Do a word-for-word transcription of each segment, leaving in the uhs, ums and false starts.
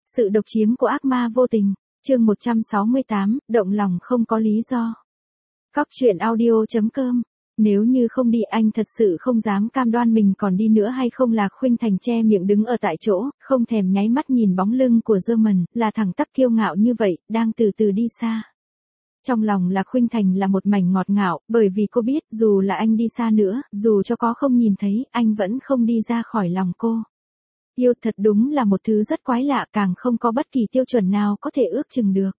Sự độc chiếm của ác ma vô tình. Chương một trăm sáu mươi tám, động lòng không có lý do. Cóc truyện audio chấm com. Nếu như không đi anh thật sự không dám cam đoan mình còn đi nữa hay không. Lạc Khuynh Thành che miệng đứng ở tại chỗ, không thèm nháy mắt nhìn bóng lưng của German, là thẳng tắp kiêu ngạo như vậy, đang từ từ đi xa. Trong lòng Lạc Khuynh Thành là một mảnh ngọt ngào, bởi vì cô biết dù là anh đi xa nữa, dù cho có không nhìn thấy, anh vẫn không đi ra khỏi lòng cô. Yêu thật đúng là một thứ rất quái lạ, càng không có bất kỳ tiêu chuẩn nào có thể ước chừng được.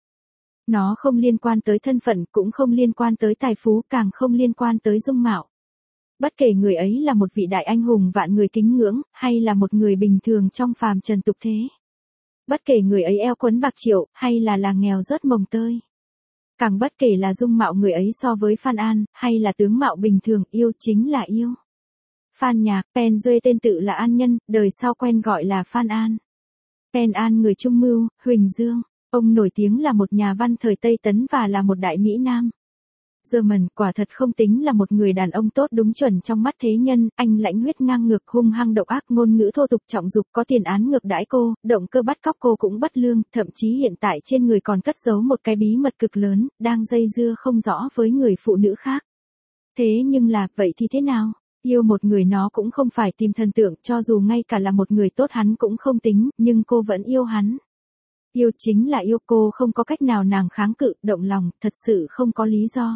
Nó không liên quan tới thân phận, cũng không liên quan tới tài phú, càng không liên quan tới dung mạo. Bất kể người ấy là một vị đại anh hùng vạn người kính ngưỡng, hay là một người bình thường trong phàm trần tục thế. Bất kể người ấy eo quấn bạc triệu, hay là làng nghèo rớt mồng tơi. Càng bất kể là dung mạo người ấy so với Phan An, hay là tướng mạo bình thường, yêu chính là yêu. Phan Nhạc, Pen Duê tên tự là An Nhân, đời sau quen gọi là Phan An. Pen An người Trung Mưu, Huỳnh Dương. Ông nổi tiếng là một nhà văn thời Tây Tấn và là một đại mỹ nam. German quả thật không tính là một người đàn ông tốt đúng chuẩn trong mắt thế nhân, anh lãnh huyết ngang ngược, hung hăng độc ác, ngôn ngữ thô tục, trọng dục, có tiền án ngược đãi cô, động cơ bắt cóc cô cũng bất lương, thậm chí hiện tại trên người còn cất giấu một cái bí mật cực lớn, đang dây dưa không rõ với người phụ nữ khác. Thế nhưng là, vậy thì thế nào? Yêu một người nó cũng không phải tìm thần tượng, cho dù ngay cả là một người tốt hắn cũng không tính, nhưng cô vẫn yêu hắn. Yêu chính là yêu, cô không có cách nào nàng kháng cự, động lòng, thật sự không có lý do.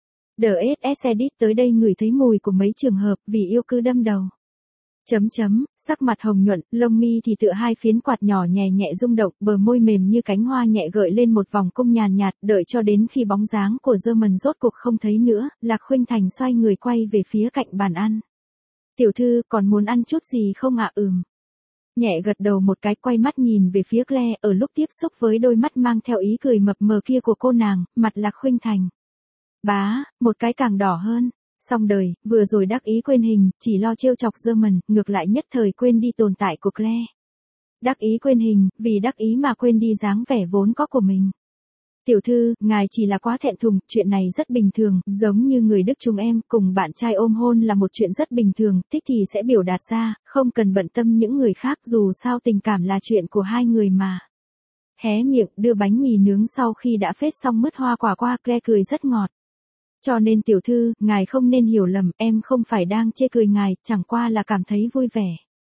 đê ét ét Edit tới đây ngửi thấy mùi của mấy trường hợp, vì yêu cứ đâm đầu. Chấm chấm, sắc mặt hồng nhuận, lông mi thì tựa hai phiến quạt nhỏ nhẹ nhẹ rung động, bờ môi mềm như cánh hoa nhẹ gợi lên một vòng cung nhàn nhạt, đợi cho đến khi bóng dáng của German rốt cuộc không thấy nữa, Lạc Khuynh Thành xoay người quay về phía cạnh bàn ăn. Tiểu thư, còn muốn ăn chút gì không ạ? Ừm. Nhẹ gật đầu một cái, quay mắt nhìn về phía Claire, ở lúc tiếp xúc với đôi mắt mang theo ý cười mập mờ kia của cô nàng, mặt Lạc Khuynh Thành bá, một cái càng đỏ hơn. Xong đời, vừa rồi đắc ý quên hình, chỉ lo trêu chọc German, ngược lại nhất thời quên đi tồn tại của Claire. Đắc ý quên hình, vì đắc ý mà quên đi dáng vẻ vốn có của mình. Tiểu thư, ngài chỉ là quá thẹn thùng, chuyện này rất bình thường, giống như người Đức chúng em, cùng bạn trai ôm hôn là một chuyện rất bình thường, thích thì sẽ biểu đạt ra, không cần bận tâm những người khác, dù sao tình cảm là chuyện của hai người mà. Hé miệng, đưa bánh mì nướng sau khi đã phết xong mứt hoa quả qua, Claire cười rất ngọt. Cho nên tiểu thư, ngài không nên hiểu lầm, em không phải đang chê cười ngài, chẳng qua là cảm thấy vui vẻ.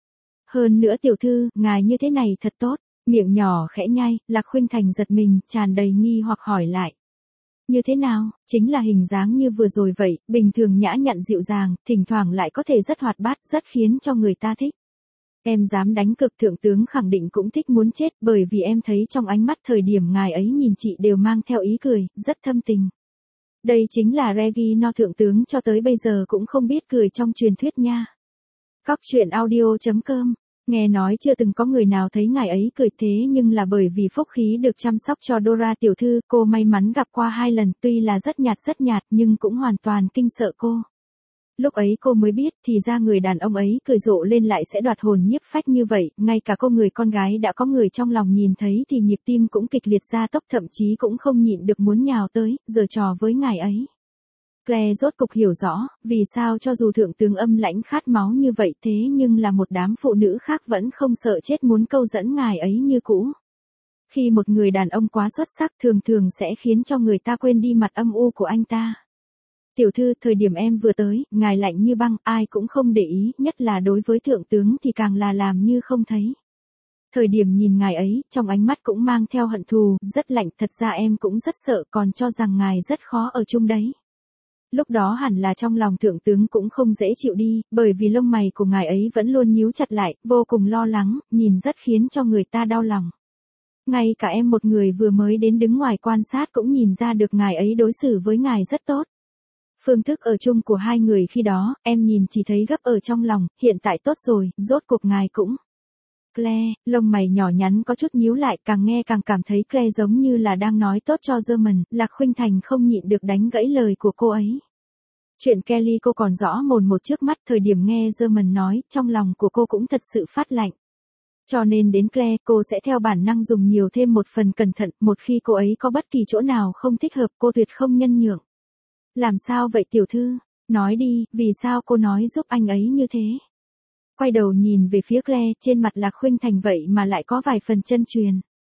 Hơn nữa tiểu thư, ngài như thế này thật tốt. Miệng nhỏ khẽ nhai, Lạc Khuynh Thành giật mình, tràn đầy nghi hoặc hỏi lại. Như thế nào? Chính là hình dáng như vừa rồi vậy, bình thường nhã nhặn dịu dàng, thỉnh thoảng lại có thể rất hoạt bát, rất khiến cho người ta thích. Em dám đánh cực, thượng tướng khẳng định cũng thích muốn chết, bởi vì em thấy trong ánh mắt thời điểm ngài ấy nhìn chị đều mang theo ý cười, rất thâm tình. Đây chính là Regina thượng tướng cho tới bây giờ cũng không biết cười trong truyền thuyết nha. Cóc truyện audio chấm com. Nghe nói chưa từng có người nào thấy ngài ấy cười, thế nhưng là bởi vì phúc khí được chăm sóc cho Dora tiểu thư, cô may mắn gặp qua hai lần, tuy là rất nhạt rất nhạt nhưng cũng hoàn toàn kinh sợ cô. Lúc ấy cô mới biết, thì ra người đàn ông ấy cười rộ lên lại sẽ đoạt hồn nhiếp phách như vậy, ngay cả cô người con gái đã có người trong lòng nhìn thấy thì nhịp tim cũng kịch liệt ra tốc, thậm chí cũng không nhịn được muốn nhào tới, giở trò với ngài ấy. Claire rốt cục hiểu rõ, vì sao cho dù thượng tướng âm lãnh khát máu như vậy thế nhưng là một đám phụ nữ khác vẫn không sợ chết muốn câu dẫn ngài ấy như cũ. Khi một người đàn ông quá xuất sắc thường thường sẽ khiến cho người ta quên đi mặt âm u của anh ta. Tiểu thư, thời điểm em vừa tới, ngài lạnh như băng, ai cũng không để ý, nhất là đối với thượng tướng thì càng là làm như không thấy. Thời điểm nhìn ngài ấy, trong ánh mắt cũng mang theo hận thù, rất lạnh, thật ra em cũng rất sợ, còn cho rằng ngài rất khó ở chung đấy. Lúc đó hẳn là trong lòng thượng tướng cũng không dễ chịu đi, bởi vì lông mày của ngài ấy vẫn luôn nhíu chặt lại, vô cùng lo lắng, nhìn rất khiến cho người ta đau lòng. Ngay cả em một người vừa mới đến đứng ngoài quan sát cũng nhìn ra được ngài ấy đối xử với ngài rất tốt. Phương thức ở chung của hai người khi đó, em nhìn chỉ thấy gấp ở trong lòng, hiện tại tốt rồi, rốt cuộc ngài cũng. Claire, lông mày nhỏ nhắn có chút nhíu lại, càng nghe càng cảm thấy Claire giống như là đang nói tốt cho German, Lạc Khuynh Thành không nhịn được đánh gãy lời của cô ấy. Chuyện Kelly cô còn rõ mồn một trước mắt, thời điểm nghe German nói, trong lòng của cô cũng thật sự phát lạnh. Cho nên đến Claire, cô sẽ theo bản năng dùng nhiều thêm một phần cẩn thận, một khi cô ấy có bất kỳ chỗ nào không thích hợp, cô tuyệt không nhân nhượng. Làm sao vậy tiểu thư? Nói đi, vì sao cô nói giúp anh ấy như thế? Quay đầu nhìn về phía Claire, trên mặt Lạc Khuynh Thành vậy mà lại có vài phần chân truyền.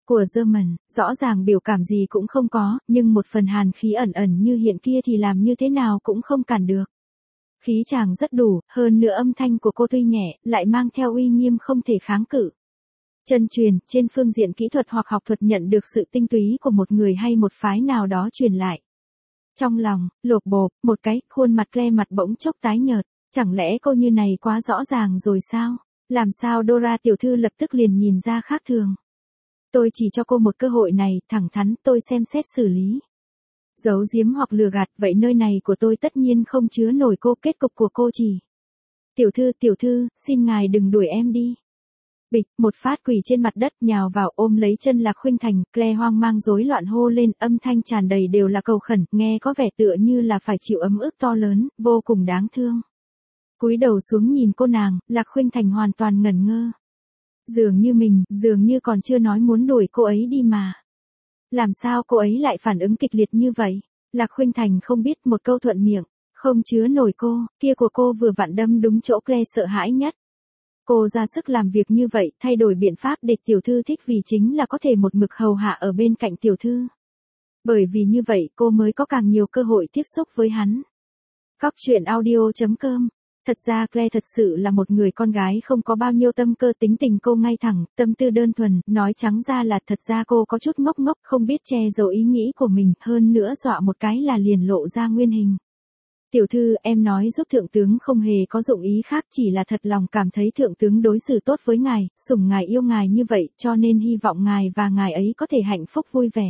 Của German, rõ ràng biểu cảm gì cũng không có, nhưng một phần hàn khí ẩn ẩn như hiện kia thì làm như thế nào cũng không cản được. Khí chàng rất đủ, hơn nữa âm thanh của cô tuy nhẹ, lại mang theo uy nghiêm không thể kháng cự. Chân truyền, trên phương diện kỹ thuật hoặc học thuật nhận được sự tinh túy của một người hay một phái nào đó truyền lại. Trong lòng, lột bột, một cái, khuôn mặt Claire mặt bỗng chốc tái nhợt, chẳng lẽ cô như này quá rõ ràng rồi sao? Làm sao Dora tiểu thư lập tức liền nhìn ra khác thường? Tôi chỉ cho cô một cơ hội này, thẳng thắn, tôi xem xét xử lý. Giấu giếm hoặc lừa gạt, vậy nơi này của tôi tất nhiên không chứa nổi cô, kết cục của cô chỉ. Tiểu thư, tiểu thư, xin ngài đừng đuổi em đi. Bịch, một phát quỳ trên mặt đất nhào vào ôm lấy chân Lạc Khuynh Thành, Claire hoang mang rối loạn hô lên, âm thanh tràn đầy đều là cầu khẩn, nghe có vẻ tựa như là phải chịu ấm ức to lớn, vô cùng đáng thương. Cúi đầu xuống nhìn cô nàng, Lạc Khuynh Thành hoàn toàn ngẩn ngơ. Dường như mình, dường như còn chưa nói muốn đuổi cô ấy đi mà. Làm sao cô ấy lại phản ứng kịch liệt như vậy? Lạc Khuynh Thành không biết, một câu thuận miệng, không chứa nổi cô, kia của cô vừa vặn đâm đúng chỗ Claire sợ hãi nhất. Cô ra sức làm việc như vậy, thay đổi biện pháp để tiểu thư thích vì chính là có thể một mực hầu hạ ở bên cạnh tiểu thư. Bởi vì như vậy cô mới có càng nhiều cơ hội tiếp xúc với hắn. Cóc truyện audio chấm com. Thật ra Claire thật sự là một người con gái không có bao nhiêu tâm cơ, tính tình cô ngay thẳng, tâm tư đơn thuần, nói trắng ra là thật ra cô có chút ngốc ngốc, không biết che giấu ý nghĩ của mình, hơn nữa dọa một cái là liền lộ ra nguyên hình. Tiểu thư, em nói giúp thượng tướng không hề có dụng ý khác, chỉ là thật lòng cảm thấy thượng tướng đối xử tốt với ngài, sủng ngài yêu ngài như vậy, cho nên hy vọng ngài và ngài ấy có thể hạnh phúc vui vẻ.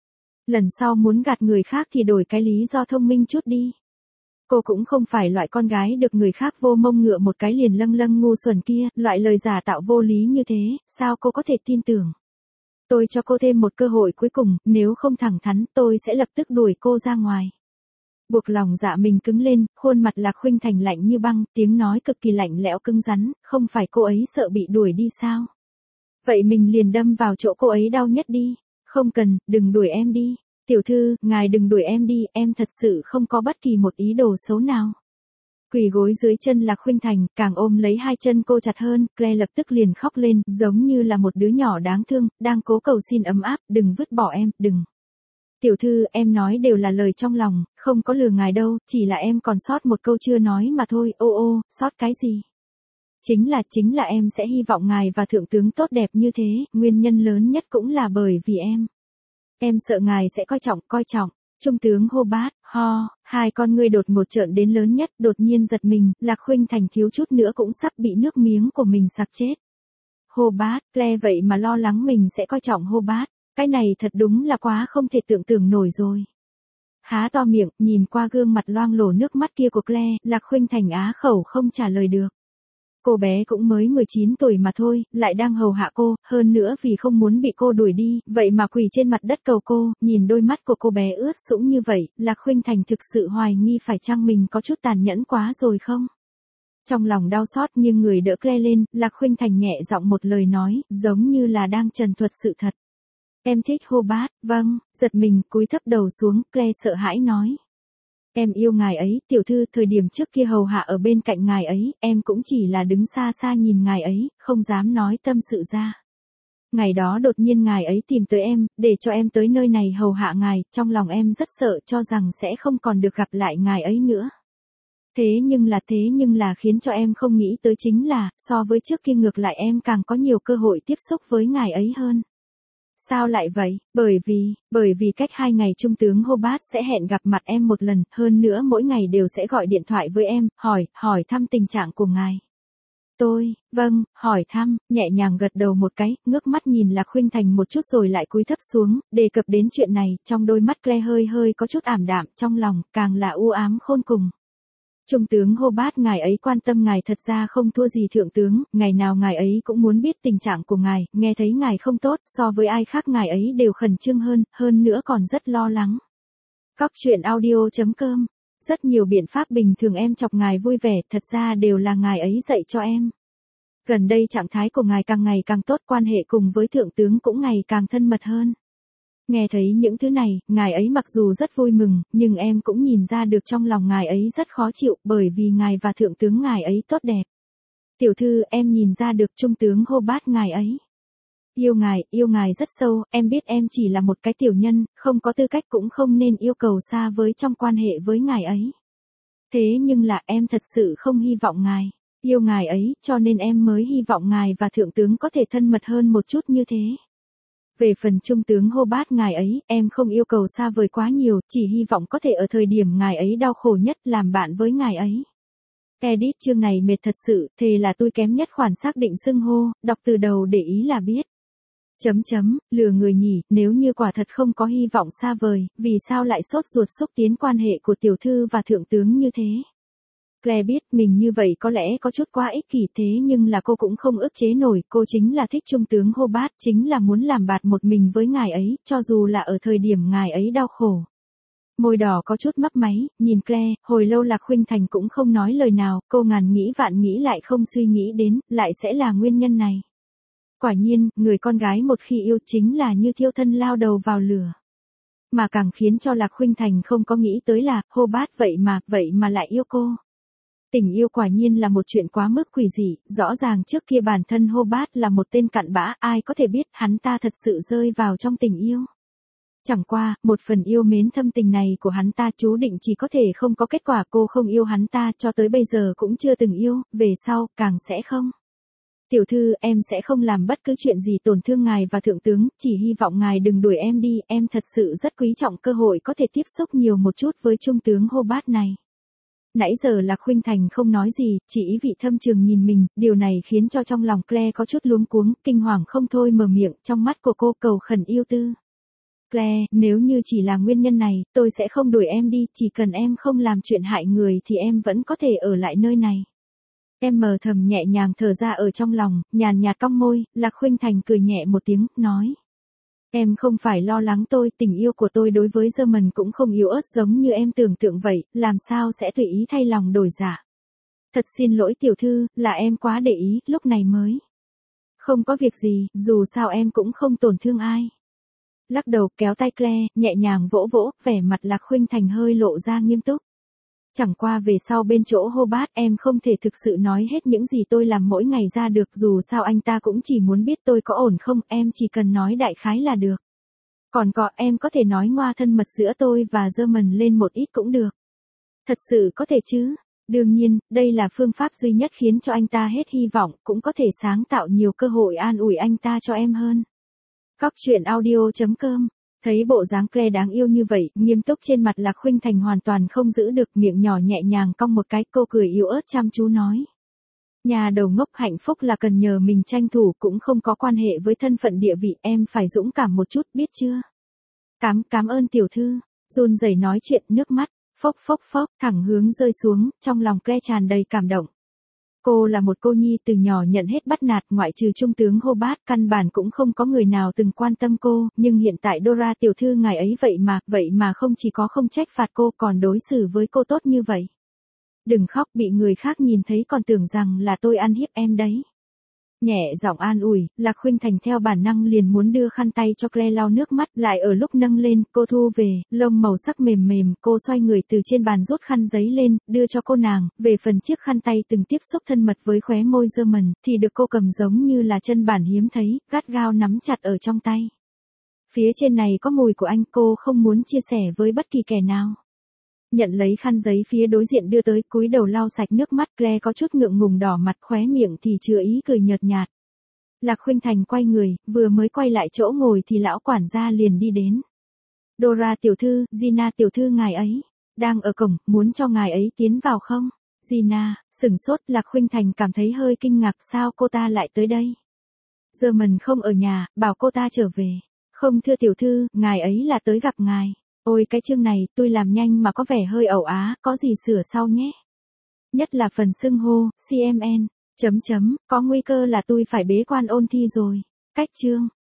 Lần sau muốn gạt người khác thì đổi cái lý do thông minh chút đi. Cô cũng không phải loại con gái được người khác vô mông ngựa một cái liền lâng lâng ngu xuẩn kia, loại lời giả tạo vô lý như thế, sao cô có thể tin tưởng. Tôi cho cô thêm một cơ hội cuối cùng, nếu không thẳng thắn tôi sẽ lập tức đuổi cô ra ngoài. Buộc lòng dạ mình cứng lên, khuôn mặt Lạc Khuynh Thành lạnh như băng, tiếng nói cực kỳ lạnh lẽo cứng rắn, không phải cô ấy sợ bị đuổi đi sao? Vậy mình liền đâm vào chỗ cô ấy đau nhất đi. Không cần, đừng đuổi em đi. Tiểu thư, ngài đừng đuổi em đi, em thật sự không có bất kỳ một ý đồ xấu nào. Quỳ gối dưới chân Lạc Khuynh Thành, càng ôm lấy hai chân cô chặt hơn, Claire lập tức liền khóc lên, giống như là một đứa nhỏ đáng thương, đang cố cầu xin ấm áp, đừng vứt bỏ em, đừng. Tiểu thư, em nói đều là lời trong lòng, không có lừa ngài đâu, chỉ là em còn sót một câu chưa nói mà thôi, ô ô, sót cái gì? Chính là, chính là em sẽ hy vọng ngài và thượng tướng tốt đẹp như thế, nguyên nhân lớn nhất cũng là bởi vì em. Em sợ ngài sẽ coi trọng, coi trọng. Trung tướng Hobart, ho, hai con ngươi đột ngột trợn đến lớn nhất, đột nhiên giật mình, Lạc Khuynh Thành thiếu chút nữa cũng sắp bị nước miếng của mình sặc chết. Hobart, Claire vậy mà lo lắng mình sẽ coi trọng Hobart, cái này thật đúng là quá không thể tưởng tượng nổi rồi. Há to miệng, nhìn qua gương mặt loang lổ nước mắt kia của Claire, Lạc Khuynh Thành á khẩu không trả lời được. Cô bé cũng mới mười chín tuổi mà thôi, lại đang hầu hạ cô, hơn nữa vì không muốn bị cô đuổi đi, vậy mà quỳ trên mặt đất cầu cô, nhìn đôi mắt của cô bé ướt sũng như vậy, Lạc Khuynh Thành thực sự hoài nghi phải chăng mình có chút tàn nhẫn quá rồi không? Trong lòng đau xót nhưng người đỡ Claire lên, Lạc Khuynh Thành nhẹ giọng một lời nói, giống như là đang trần thuật sự thật. Em thích Hobart, vâng, giật mình, cúi thấp đầu xuống, Claire sợ hãi nói. Em yêu ngài ấy, tiểu thư, thời điểm trước kia hầu hạ ở bên cạnh ngài ấy, em cũng chỉ là đứng xa xa nhìn ngài ấy, không dám nói tâm sự ra. Ngày đó đột nhiên ngài ấy tìm tới em, để cho em tới nơi này hầu hạ ngài, trong lòng em rất sợ cho rằng sẽ không còn được gặp lại ngài ấy nữa. Thế nhưng là thế nhưng là khiến cho em không nghĩ tới chính là, so với trước kia ngược lại em càng có nhiều cơ hội tiếp xúc với ngài ấy hơn. Sao lại vậy? Bởi vì, bởi vì cách hai ngày Trung tướng Hobart sẽ hẹn gặp mặt em một lần, hơn nữa mỗi ngày đều sẽ gọi điện thoại với em, hỏi, hỏi thăm tình trạng của ngài. Tôi, vâng, hỏi thăm, nhẹ nhàng gật đầu một cái, ngước mắt nhìn Lạc Khuynh Thành một chút rồi lại cúi thấp xuống, đề cập đến chuyện này, trong đôi mắt Claire hơi hơi có chút ảm đạm, trong lòng, càng là u ám khôn cùng. Trung tướng Hobart, ngài ấy quan tâm ngài thật ra không thua gì thượng tướng, ngày nào ngài ấy cũng muốn biết tình trạng của ngài, nghe thấy ngài không tốt, so với ai khác ngài ấy đều khẩn trương hơn, hơn nữa còn rất lo lắng. Cóc truyện audio chấm com. Rất nhiều biện pháp bình thường em chọc ngài vui vẻ, thật ra đều là ngài ấy dạy cho em. Gần đây trạng thái của ngài càng ngày càng tốt, quan hệ cùng với thượng tướng cũng ngày càng thân mật hơn. Nghe thấy những thứ này, ngài ấy mặc dù rất vui mừng, nhưng em cũng nhìn ra được trong lòng ngài ấy rất khó chịu, bởi vì ngài và thượng tướng ngài ấy tốt đẹp. Tiểu thư, em nhìn ra được Trung tướng Hobart ngài ấy. Yêu ngài, yêu ngài rất sâu, em biết em chỉ là một cái tiểu nhân, không có tư cách cũng không nên yêu cầu xa với trong quan hệ với ngài ấy. Thế nhưng là em thật sự không hy vọng ngài yêu ngài ấy, cho nên em mới hy vọng ngài và thượng tướng có thể thân mật hơn một chút như thế. Về phần trung tướng Hobart ngài ấy, em không yêu cầu xa vời quá nhiều, chỉ hy vọng có thể ở thời điểm ngài ấy đau khổ nhất làm bạn với ngài ấy. Edit chương này mệt thật sự, thề là tôi kém nhất khoản xác định xưng hô, đọc từ đầu để ý là biết. Chấm chấm, lừa người nhỉ, nếu như quả thật không có hy vọng xa vời, vì sao lại sốt ruột xúc tiến quan hệ của tiểu thư và thượng tướng như thế? Claire biết mình như vậy có lẽ có chút quá ích kỷ thế nhưng là cô cũng không ức chế nổi, cô chính là thích trung tướng Hobart, chính là muốn làm bạt một mình với ngài ấy, cho dù là ở thời điểm ngài ấy đau khổ. Môi đỏ có chút mấp máy, nhìn Claire, hồi lâu Lạc Khuynh Thành cũng không nói lời nào, cô ngàn nghĩ vạn nghĩ lại không suy nghĩ đến, lại sẽ là nguyên nhân này. Quả nhiên, người con gái một khi yêu chính là như thiêu thân lao đầu vào lửa. Mà càng khiến cho Lạc Khuynh Thành không có nghĩ tới là, Hobart vậy mà, vậy mà lại yêu cô. Tình yêu quả nhiên là một chuyện quá mức quỷ dị, rõ ràng trước kia bản thân Hobart là một tên cặn bã, ai có thể biết hắn ta thật sự rơi vào trong tình yêu. Chẳng qua, một phần yêu mến thâm tình này của hắn ta chú định chỉ có thể không có kết quả, cô không yêu hắn ta cho tới bây giờ cũng chưa từng yêu, về sau, càng sẽ không. Tiểu thư, em sẽ không làm bất cứ chuyện gì tổn thương ngài và thượng tướng, chỉ hy vọng ngài đừng đuổi em đi, em thật sự rất quý trọng cơ hội có thể tiếp xúc nhiều một chút với trung tướng Hobart này. Nãy giờ Lạc Khuynh Thành không nói gì, chỉ ý vị thâm trường nhìn mình, điều này khiến cho trong lòng Claire có chút luống cuống, kinh hoàng không thôi mở miệng, trong mắt của cô cầu khẩn yêu tư. Claire, nếu như chỉ là nguyên nhân này, tôi sẽ không đuổi em đi, chỉ cần em không làm chuyện hại người thì em vẫn có thể ở lại nơi này. Em mờ thầm nhẹ nhàng thở ra ở trong lòng, nhàn nhạt cong môi, Lạc Khuynh Thành cười nhẹ một tiếng, nói. Em không phải lo lắng tôi, tình yêu của tôi đối với German cũng không yếu ớt giống như em tưởng tượng vậy, làm sao sẽ tùy ý thay lòng đổi dạ. Thật xin lỗi tiểu thư, là em quá để ý, lúc này mới. Không có việc gì, dù sao em cũng không tổn thương ai. Lắc đầu kéo tay Claire, nhẹ nhàng vỗ vỗ, vẻ mặt Lạc Khuynh Thành hơi lộ ra nghiêm túc. Chẳng qua về sau bên chỗ Hobart em không thể thực sự nói hết những gì tôi làm mỗi ngày ra được, dù sao anh ta cũng chỉ muốn biết tôi có ổn không, em chỉ cần nói đại khái là được. Còn có em có thể nói ngoa thân mật giữa tôi và German lên một ít cũng được. Thật sự có thể chứ? Đương nhiên, đây là phương pháp duy nhất khiến cho anh ta hết hy vọng, cũng có thể sáng tạo nhiều cơ hội an ủi anh ta cho em hơn. Cóc truyện audio chấm com. Thấy bộ dáng Claire đáng yêu như vậy, nghiêm túc trên mặt Lạc Khuynh Thành hoàn toàn không giữ được, miệng nhỏ nhẹ nhàng cong một cái, cô cười yếu ớt chăm chú nói. Nhà đầu ngốc, hạnh phúc là cần nhờ mình tranh thủ, cũng không có quan hệ với thân phận địa vị, em phải dũng cảm một chút, biết chưa? Cám, cám ơn tiểu thư, run rẩy nói chuyện, nước mắt, phốc phốc phốc, thẳng hướng rơi xuống, trong lòng Claire tràn đầy cảm động. Cô là một cô nhi từ nhỏ nhận hết bắt nạt, ngoại trừ trung tướng Hobart, căn bản cũng không có người nào từng quan tâm cô, nhưng hiện tại Dora tiểu thư ngài ấy vậy mà, vậy mà không chỉ có không trách phạt cô còn đối xử với cô tốt như vậy. Đừng khóc, bị người khác nhìn thấy còn tưởng rằng là tôi ăn hiếp em đấy. Nhẹ giọng an ủi, Lạc Khuynh Thành theo bản năng liền muốn đưa khăn tay cho Claire lau nước mắt, lại ở lúc nâng lên, cô thu về, lông màu sắc mềm mềm, cô xoay người từ trên bàn rút khăn giấy lên, đưa cho cô nàng, về phần chiếc khăn tay từng tiếp xúc thân mật với khóe môi German, thì được cô cầm giống như là chân bản hiếm thấy, gắt gao nắm chặt ở trong tay. Phía trên này có mùi của anh, cô không muốn chia sẻ với bất kỳ kẻ nào. Nhận lấy khăn giấy phía đối diện đưa tới, cúi đầu lau sạch nước mắt, Claire có chút ngượng ngùng đỏ mặt, khóe miệng thì chứa ý cười nhợt nhạt. Lạc Khuynh Thành quay người, vừa mới quay lại chỗ ngồi thì lão quản gia liền đi đến. Dora tiểu thư, Gina tiểu thư ngài ấy, đang ở cổng, muốn cho ngài ấy tiến vào không? Gina, sửng sốt, Lạc Khuynh Thành cảm thấy hơi kinh ngạc, sao cô ta lại tới đây? German không ở nhà, bảo cô ta trở về. Không thưa tiểu thư, ngài ấy là tới gặp ngài. Ôi cái chương này, tôi làm nhanh mà có vẻ hơi ẩu á, có gì sửa sau nhé. Nhất là phần xưng hô, xê em en, chấm chấm, có nguy cơ là tôi phải bế quan ôn thi rồi. Cách chương.